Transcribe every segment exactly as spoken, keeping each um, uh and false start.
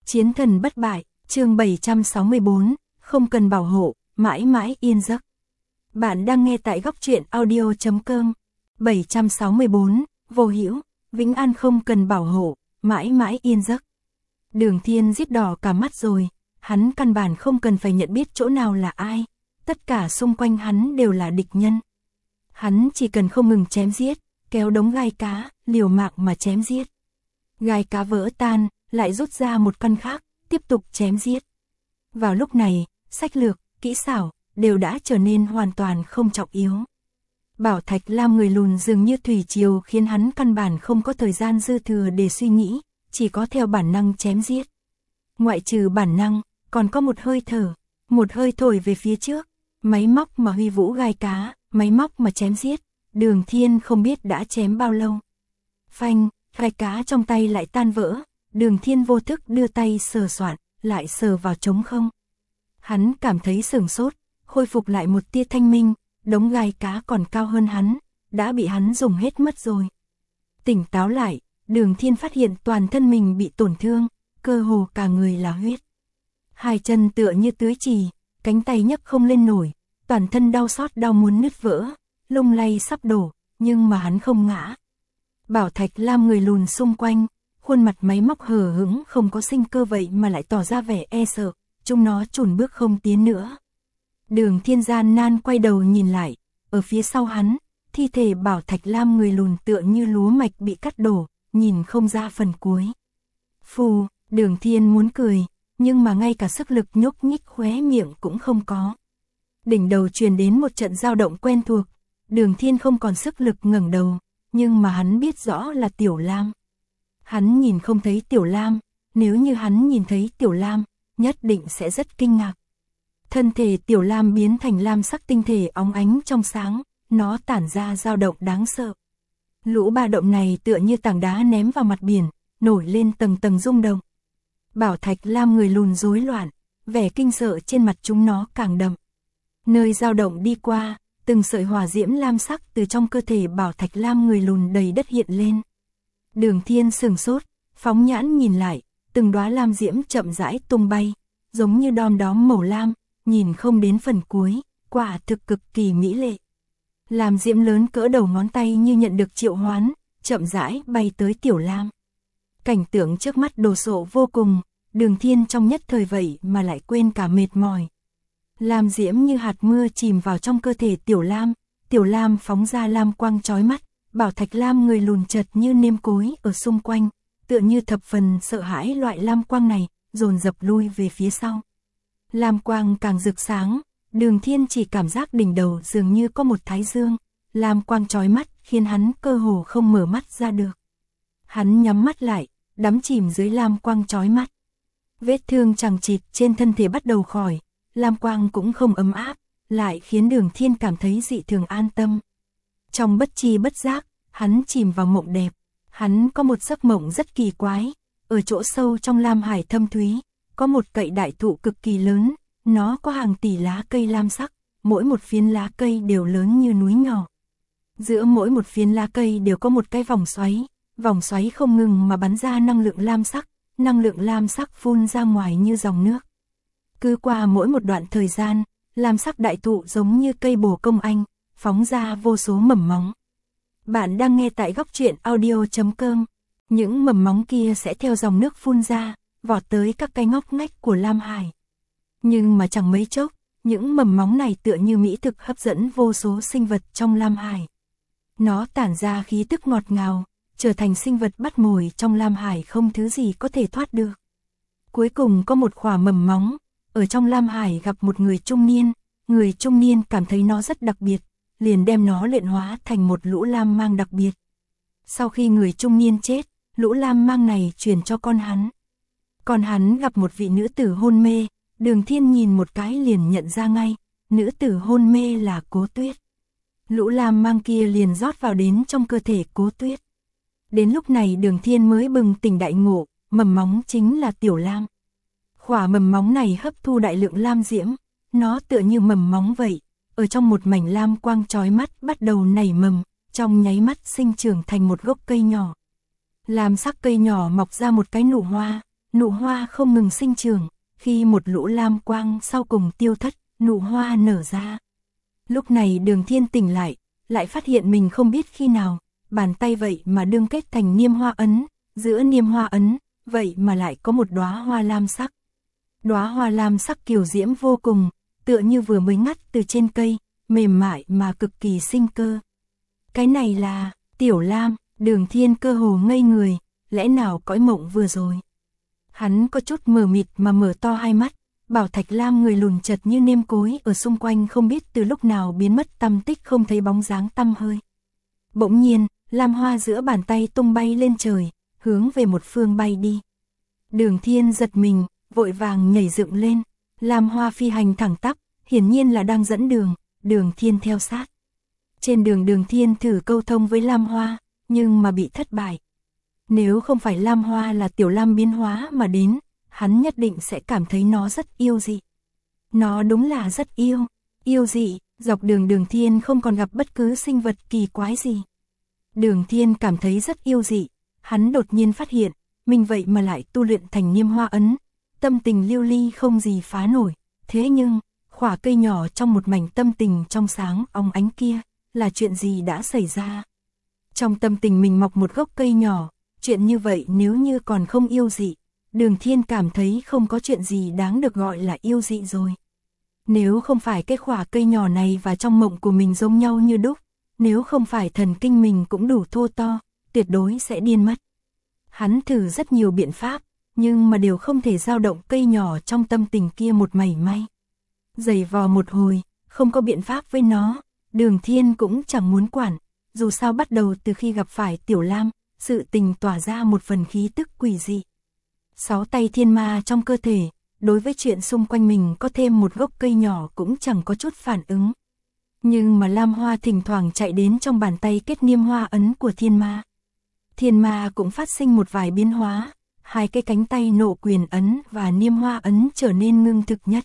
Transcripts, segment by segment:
Chiến thần bất bại, chương bảy trăm sáu mươi tư, không cần bảo hộ, mãi mãi yên giấc. Bạn đang nghe tại góc truyện audio chấm com. bảy trăm sáu mươi tư, vô hữu, Vĩnh An không cần bảo hộ, mãi mãi yên giấc. Đường Thiên giết đỏ cả mắt rồi, hắn căn bản không cần phải nhận biết chỗ nào là ai, tất cả xung quanh hắn đều là địch nhân. Hắn chỉ cần không ngừng chém giết, kéo đống gai cá, liều mạng mà chém giết. Gai cá vỡ tan, lại rút ra một căn khác, tiếp tục chém giết. Vào lúc này, sách lược, kỹ xảo, đều đã trở nên hoàn toàn không trọng yếu. Bảo Thạch Lam người lùn dường như thủy triều khiến hắn căn bản không có thời gian dư thừa để suy nghĩ, chỉ có theo bản năng chém giết. Ngoại trừ bản năng, còn có một hơi thở, một hơi thổi về phía trước, máy móc mà huy vũ gai cá, máy móc mà chém giết, Đường Thiên không biết đã chém bao lâu. Phanh, gai cá trong tay lại tan vỡ, Đường Thiên vô thức đưa tay sờ soạn, lại sờ vào trống không. Hắn cảm thấy sửng sốt, khôi phục lại một tia thanh minh, đống gai cá còn cao hơn hắn, đã bị hắn dùng hết mất rồi. Tỉnh táo lại, Đường Thiên phát hiện toàn thân mình bị tổn thương, cơ hồ cả người là huyết. Hai chân tựa như tưới trì, cánh tay nhấc không lên nổi, toàn thân đau xót đau muốn nứt vỡ, lung lay sắp đổ, nhưng mà hắn không ngã. Bảo Thạch Lam người lùn xung quanh, khuôn mặt máy móc hờ hững không có sinh cơ vậy mà lại tỏ ra vẻ e sợ, chúng nó chùn bước không tiến nữa. Đường Thiên gian nan quay đầu nhìn lại, ở phía sau hắn, thi thể Bảo Thạch Lam người lùn tựa như lúa mạch bị cắt đổ, nhìn không ra phần cuối. Phù, Đường Thiên muốn cười, nhưng mà ngay cả sức lực nhúc nhích khóe miệng cũng không có. Đỉnh đầu truyền đến một trận dao động quen thuộc, Đường Thiên không còn sức lực ngẩng đầu, nhưng mà hắn biết rõ là Tiểu Lam. Hắn nhìn không thấy Tiểu Lam, nếu như hắn nhìn thấy Tiểu Lam, nhất định sẽ rất kinh ngạc. Thân thể Tiểu Lam biến thành lam sắc tinh thể óng ánh trong sáng, nó tản ra dao động đáng sợ. Lũ ba động này tựa như tảng đá ném vào mặt biển, nổi lên tầng tầng rung động. Bảo Thạch Lam người lùn rối loạn, vẻ kinh sợ trên mặt chúng nó càng đậm. Nơi dao động đi qua, từng sợi hỏa diễm lam sắc từ trong cơ thể Bảo Thạch Lam người lùn đầy đất hiện lên. Đường Thiên sửng sốt, phóng nhãn nhìn lại, từng đóa lam diễm chậm rãi tung bay, giống như đom đóm màu lam, nhìn không đến phần cuối, quả thực cực kỳ mỹ lệ. Lam diễm lớn cỡ đầu ngón tay như nhận được triệu hoán, chậm rãi bay tới Tiểu Lam. Cảnh tượng trước mắt đồ sộ vô cùng, Đường Thiên trong nhất thời vậy mà lại quên cả mệt mỏi. Lam diễm như hạt mưa chìm vào trong cơ thể Tiểu Lam, Tiểu Lam phóng ra lam quang chói mắt, Bảo Thạch Lam người lùn chật như nêm cối ở xung quanh, tựa như thập phần sợ hãi loại lam quang này, dồn dập lui về phía sau. Lam quang càng rực sáng, Đường Thiên chỉ cảm giác đỉnh đầu dường như có một thái dương, lam quang chói mắt khiến hắn cơ hồ không mở mắt ra được. Hắn nhắm mắt lại, đắm chìm dưới lam quang chói mắt. Vết thương chằng chịt trên thân thể bắt đầu khỏi, lam quang cũng không ấm áp, lại khiến Đường Thiên cảm thấy dị thường an tâm. Trong bất chi bất giác, hắn chìm vào mộng đẹp. Hắn có một giấc mộng rất kỳ quái, ở chỗ sâu trong lam hải thâm thúy, có một cậy đại thụ cực kỳ lớn, nó có hàng tỷ lá cây lam sắc, mỗi một phiến lá cây đều lớn như núi nhỏ. Giữa mỗi một phiến lá cây đều có một cái vòng xoáy, vòng xoáy không ngừng mà bắn ra năng lượng lam sắc, năng lượng lam sắc phun ra ngoài như dòng nước. Cứ qua mỗi một đoạn thời gian, lam sắc đại thụ giống như cây bồ công anh, phóng ra vô số mầm móng. Bạn đang nghe tại góc truyện audio chấm com. Những mầm móng kia sẽ theo dòng nước phun ra, vọt tới các cái ngóc ngách của Lam Hải. Nhưng mà chẳng mấy chốc, những mầm móng này tựa như mỹ thực hấp dẫn vô số sinh vật trong Lam Hải. Nó tản ra khí tức ngọt ngào, trở thành sinh vật bắt mồi trong Lam Hải không thứ gì có thể thoát được. Cuối cùng có một khỏa mầm móng, ở trong Lam Hải gặp một người trung niên, người trung niên cảm thấy nó rất đặc biệt, liền đem nó luyện hóa thành một lũ lam mang đặc biệt. Sau khi người trung niên chết, lũ lam mang này truyền cho con hắn. Còn hắn gặp một vị nữ tử hôn mê, Đường Thiên nhìn một cái liền nhận ra ngay, nữ tử hôn mê là Cố Tuyết. Lũ lam mang kia liền rót vào đến trong cơ thể Cố Tuyết. Đến lúc này Đường Thiên mới bừng tỉnh đại ngộ, mầm móng chính là Tiểu Lam. Khỏa mầm móng này hấp thu đại lượng lam diễm, nó tựa như mầm móng vậy, ở trong một mảnh lam quang chói mắt bắt đầu nảy mầm, trong nháy mắt sinh trưởng thành một gốc cây nhỏ. Lam sắc cây nhỏ mọc ra một cái nụ hoa, nụ hoa không ngừng sinh trưởng, khi một lũ lam quang sau cùng tiêu thất, nụ hoa nở ra. Lúc này Đường Thiên tỉnh lại, lại phát hiện mình không biết khi nào, bàn tay vậy mà đương kết thành niêm hoa ấn, giữa niêm hoa ấn, vậy mà lại có một đóa hoa lam sắc. Đóa hoa lam sắc kiều diễm vô cùng, tựa như vừa mới ngắt từ trên cây, mềm mại mà cực kỳ sinh cơ. Cái này là Tiểu Lam. Đường Thiên cơ hồ ngây người, lẽ nào cõi mộng vừa rồi. Hắn có chút mờ mịt mà mở to hai mắt, Bảo Thạch Lam người lùn chật như nêm cối ở xung quanh không biết từ lúc nào biến mất tăm tích không thấy bóng dáng tăm hơi. Bỗng nhiên, lam hoa giữa bàn tay tung bay lên trời, hướng về một phương bay đi. Đường Thiên giật mình, vội vàng nhảy dựng lên, lam hoa phi hành thẳng tắp, hiển nhiên là đang dẫn đường, Đường Thiên theo sát. Trên đường Đường Thiên thử câu thông với lam hoa, nhưng mà bị thất bại. Nếu không phải lam hoa là Tiểu Lam biến hóa mà đến, hắn nhất định sẽ cảm thấy nó rất yêu dị. Nó đúng là rất yêu, yêu dị, dọc đường Đường Thiên không còn gặp bất cứ sinh vật kỳ quái gì. Đường Thiên cảm thấy rất yêu dị, hắn đột nhiên phát hiện, mình vậy mà lại tu luyện thành niêm hoa ấn, tâm tình lưu ly không gì phá nổi, thế nhưng, khỏa cây nhỏ trong một mảnh tâm tình trong sáng óng ánh kia, là chuyện gì đã xảy ra? Trong tâm tình mình mọc một gốc cây nhỏ, chuyện như vậy nếu như còn không yêu dị, Đường Thiên cảm thấy không có chuyện gì đáng được gọi là yêu dị rồi. Nếu không phải cái khỏa cây nhỏ này và trong mộng của mình giống nhau như đúc, nếu không phải thần kinh mình cũng đủ thô to, tuyệt đối sẽ điên mất. Hắn thử rất nhiều biện pháp, nhưng mà đều không thể dao động cây nhỏ trong tâm tình kia một mảy may. Giày vò một hồi, không có biện pháp với nó, Đường Thiên cũng chẳng muốn quản, dù sao bắt đầu từ khi gặp phải Tiểu Lam, sự tình tỏa ra một phần khí tức quỷ dị. Sáu tay thiên ma trong cơ thể, đối với chuyện xung quanh mình có thêm một gốc cây nhỏ cũng chẳng có chút phản ứng. Nhưng mà lam hoa thỉnh thoảng chạy đến trong bàn tay kết niêm hoa ấn của thiên ma. Thiên ma cũng phát sinh một vài biến hóa, hai cái cánh tay nộ quyền ấn và niêm hoa ấn trở nên ngưng thực nhất.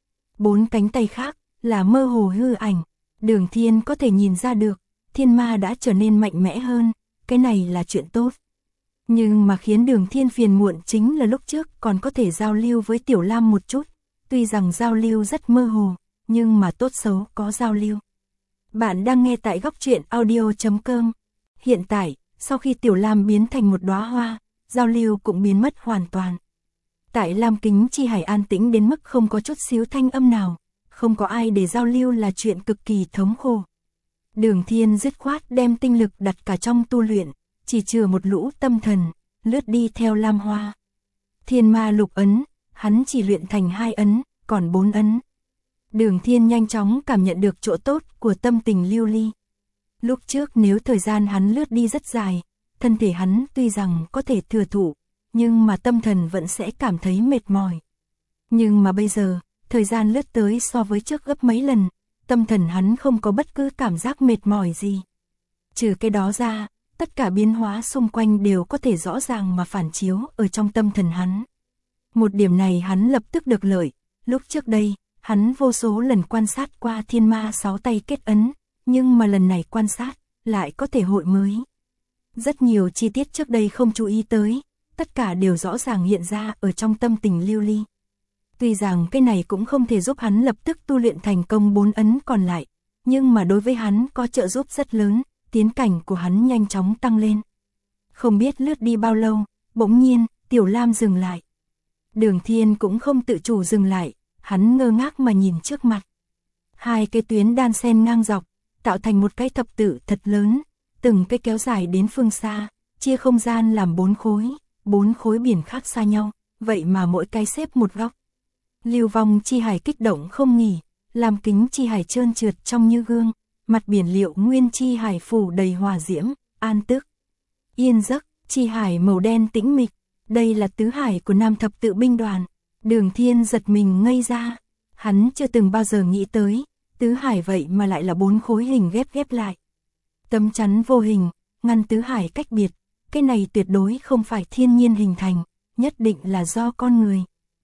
Bốn cánh tay khác là mơ hồ hư ảnh, Đường Thiên có thể nhìn ra được, thiên ma đã trở nên mạnh mẽ hơn, cái này là chuyện tốt. Nhưng mà khiến Đường Thiên phiền muộn chính là lúc trước còn có thể giao lưu với Tiểu Lam một chút, tuy rằng giao lưu rất mơ hồ, nhưng mà tốt xấu có giao lưu. Bạn đang nghe tại góc truyện audio chấm com. Hiện tại, sau khi Tiểu Lam biến thành một đóa hoa, giao lưu cũng biến mất hoàn toàn. Tại Lam Kính Chi Hải an tĩnh đến mức không có chút xíu thanh âm nào, không có ai để giao lưu là chuyện cực kỳ thống khổ. Đường Thiên dứt khoát đem tinh lực đặt cả trong tu luyện, chỉ chừa một lũ tâm thần, lướt đi theo lam hoa. Thiên ma lục ấn, hắn chỉ luyện thành hai ấn, còn bốn ấn. Đường Thiên nhanh chóng cảm nhận được chỗ tốt của tâm tình lưu ly. Lúc trước nếu thời gian hắn lướt đi rất dài, thân thể hắn tuy rằng có thể thừa thụ, nhưng mà tâm thần vẫn sẽ cảm thấy mệt mỏi. Nhưng mà bây giờ, thời gian lướt tới so với trước gấp mấy lần, tâm thần hắn không có bất cứ cảm giác mệt mỏi gì. Trừ cái đó ra, tất cả biến hóa xung quanh đều có thể rõ ràng mà phản chiếu ở trong tâm thần hắn. Một điểm này hắn lập tức được lợi, lúc trước đây, hắn vô số lần quan sát qua thiên ma sáu tay kết ấn, nhưng mà lần này quan sát, lại có thể hội mới. Rất nhiều chi tiết trước đây không chú ý tới, tất cả đều rõ ràng hiện ra ở trong tâm tình lưu ly. Tuy rằng cái này cũng không thể giúp hắn lập tức tu luyện thành công bốn ấn còn lại, nhưng mà đối với hắn có trợ giúp rất lớn, tiến cảnh của hắn nhanh chóng tăng lên. Không biết lướt đi bao lâu, bỗng nhiên, Tiểu Lam dừng lại. Đường Thiên cũng không tự chủ dừng lại, hắn ngơ ngác mà nhìn trước mặt. Hai cái tuyến đan xen ngang dọc, tạo thành một cái thập tự thật lớn, từng cái kéo dài đến phương xa, chia không gian làm bốn khối, bốn khối biển khác xa nhau, vậy mà mỗi cái xếp một góc. Lưu Vong Chi Hải kích động không nghỉ, Lam Kính Chi Hải trơn trượt trong như gương, mặt biển Liệu Nguyên Chi Hải phủ đầy hòa diễm, an tức. Yên giấc, Chi Hải màu đen tĩnh mịch, đây là tứ hải của Nam thập tự binh đoàn. Đường Thiên giật mình ngây ra, hắn chưa từng bao giờ nghĩ tới, tứ hải vậy mà lại là bốn khối hình ghép ghép lại. Tấm chắn vô hình, ngăn tứ hải cách biệt, cái này tuyệt đối không phải thiên nhiên hình thành, nhất định là do con người.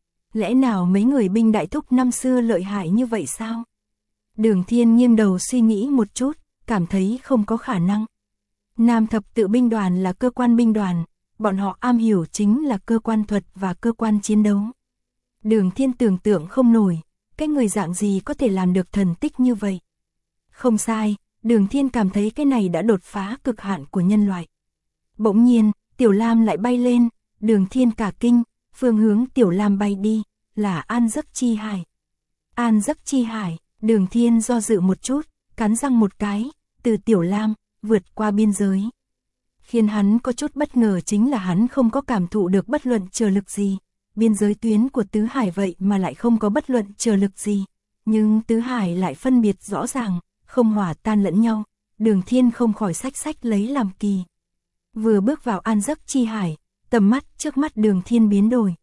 Lẽ nào mấy người binh đại thúc năm xưa lợi hại như vậy sao? Đường Thiên nghiêng đầu suy nghĩ một chút, cảm thấy không có khả năng. Nam thập tự binh đoàn là cơ quan binh đoàn, bọn họ am hiểu chính là cơ quan thuật và cơ quan chiến đấu. Đường Thiên tưởng tượng không nổi, cái người dạng gì có thể làm được thần tích như vậy. Không sai, Đường Thiên cảm thấy cái này đã đột phá cực hạn của nhân loại. Bỗng nhiên, Tiểu Lam lại bay lên, Đường Thiên cả kinh, phương hướng Tiểu Lam bay đi, là An Giấc Chi Hải. An Giấc Chi Hải, Đường Thiên do dự một chút, cắn răng một cái, từ Tiểu Lam, vượt qua biên giới. Khiến hắn có chút bất ngờ chính là hắn không có cảm thụ được bất luận trở lực gì. Biên giới tuyến của Tứ Hải vậy mà lại không có bất luận trở lực gì. Nhưng Tứ Hải lại phân biệt rõ ràng, không hòa tan lẫn nhau. Đường Thiên không khỏi xách xách lấy làm kỳ. Vừa bước vào An Giấc Chi Hải, tầm mắt trước mắt Đường Thiên biến đổi.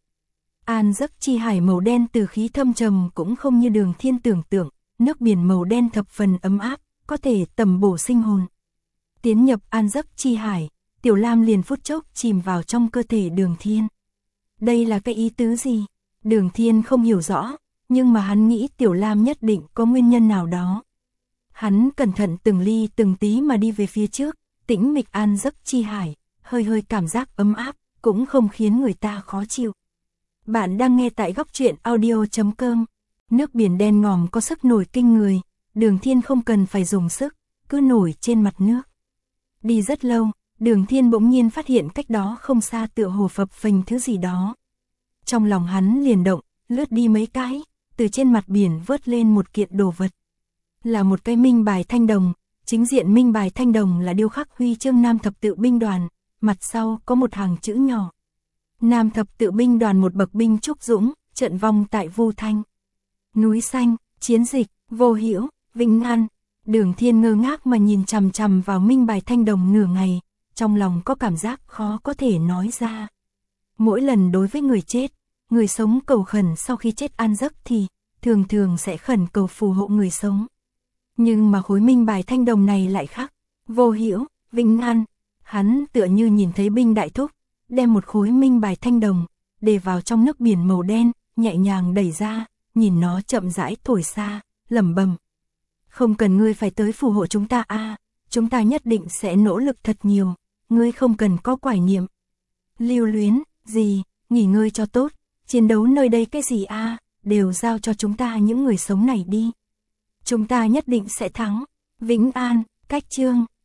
An Giấc Chi Hải màu đen từ khí thâm trầm cũng không như Đường Thiên tưởng tượng, nước biển màu đen thập phần ấm áp, có thể tầm bổ sinh hồn. Tiến nhập An Giấc Chi Hải, Tiểu Lam liền phút chốc chìm vào trong cơ thể Đường Thiên. Đây là cái ý tứ gì? Đường Thiên không hiểu rõ, nhưng mà hắn nghĩ Tiểu Lam nhất định có nguyên nhân nào đó. Hắn cẩn thận từng ly từng tí mà đi về phía trước, tĩnh mịch An Giấc Chi Hải, hơi hơi cảm giác ấm áp, cũng không khiến người ta khó chịu. Bạn đang nghe tại góc truyện audio chấm com. Nước biển đen ngòm có sức nổi kinh người, Đường Thiên không cần phải dùng sức, cứ nổi trên mặt nước. Đi rất lâu, Đường Thiên bỗng nhiên phát hiện cách đó không xa tựa hồ phập phình thứ gì đó. Trong lòng hắn liền động, lướt đi mấy cái, từ trên mặt biển vớt lên một kiện đồ vật. Là một cái minh bài thanh đồng, chính diện minh bài thanh đồng là điêu khắc huy chương Nam Thập Tự binh đoàn, mặt sau có một hàng chữ nhỏ. Nam Thập Tự binh đoàn một bậc binh trúc dũng, trận vong tại Vu Thanh. Núi xanh, chiến dịch, vô hữu, vĩnh an. Đường Thiên ngơ ngác mà nhìn chằm chằm vào minh bài thanh đồng nửa ngày, trong lòng có cảm giác khó có thể nói ra. Mỗi lần đối với người chết, người sống cầu khẩn sau khi chết an giấc thì thường thường sẽ khẩn cầu phù hộ người sống. Nhưng mà khối minh bài thanh đồng này lại khác, vô hữu, vĩnh an. Hắn tựa như nhìn thấy binh đại thúc, đem một khối minh bài thanh đồng, để vào trong nước biển màu đen, nhẹ nhàng đẩy ra, nhìn nó chậm rãi thổi xa, lẩm bẩm. Không cần ngươi phải tới phù hộ chúng ta a, chúng ta nhất định sẽ nỗ lực thật nhiều, ngươi không cần có quải niệm. Lưu luyến, gì, nghỉ ngơi cho tốt, chiến đấu nơi đây cái gì a, đều giao cho chúng ta những người sống này đi. Chúng ta nhất định sẽ thắng. Vĩnh An, cách chương